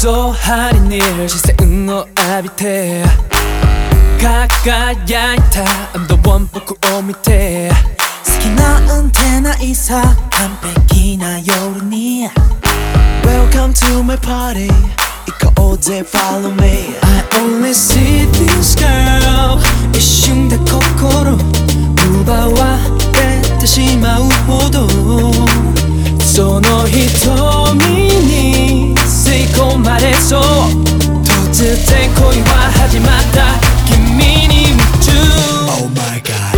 そ針に視線を浴びて輝いたドボン僕を見て好きなんてないさ完璧な夜に Welcome to my party 行こうぜ follow me I only see this girl 一瞬で心奪われてしまうほどその瞳に吸い込まれそう突然恋は始まった君に夢中 Oh my god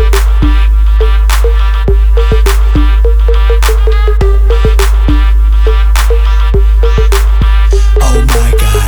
Oh my god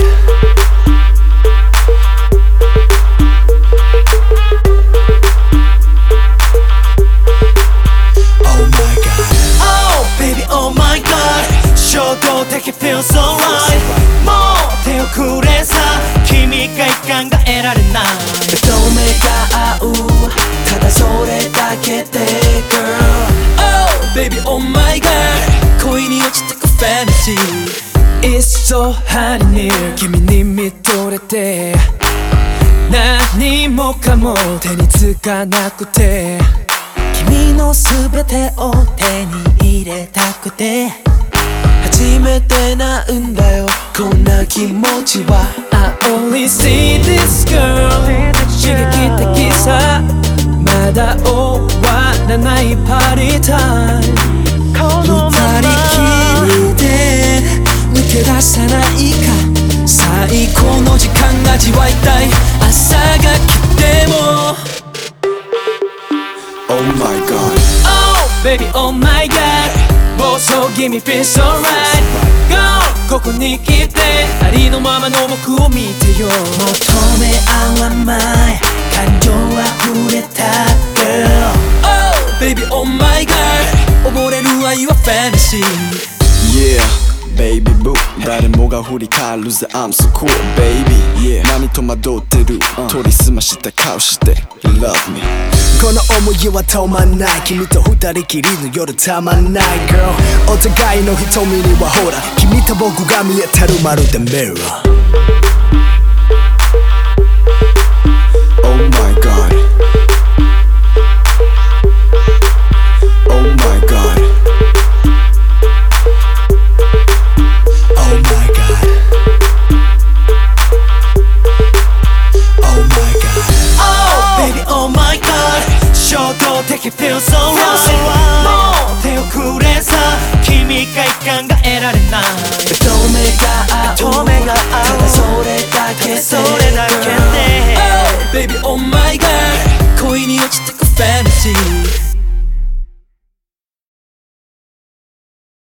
Oh my god Oh baby oh my god 衝動的 feels so right もう手をくれさ君が考えられない目が合うただそれだけで girl Oh baby oh my god 恋に落ちてく fantasy いっそ針に君に見とれて何もかも手につかなくて君の全てを手に入れたくて初めてなんだよこんな気持ちは I only see this girl 刺激的さまだ終わらないパーティータイム二人きりで抜け出さないか最高の時間味わいたい朝が来ても Oh my god Oh baby oh my god 暴走気味 feel so right Go ここに来てありのままの僕を見てよ求め合わない感情溢れた girl Oh baby oh my god 溺れる愛は fantasy Yeah baby boo 誰もが振り返るぜ I'm so cool baby Yeah 何戸惑ってる取り澄ました顔して Love me この想いは止まんない君と二人きりの夜たまんない girl お互いの瞳にはほら君と僕が見えてるまるで mirror Oh my god Oh my god Oh my god Oh my god Oh baby oh my god 衝動的 feel so right もう手をくれさ君が考えられない目が合うただそれだけで Oh baby oh my god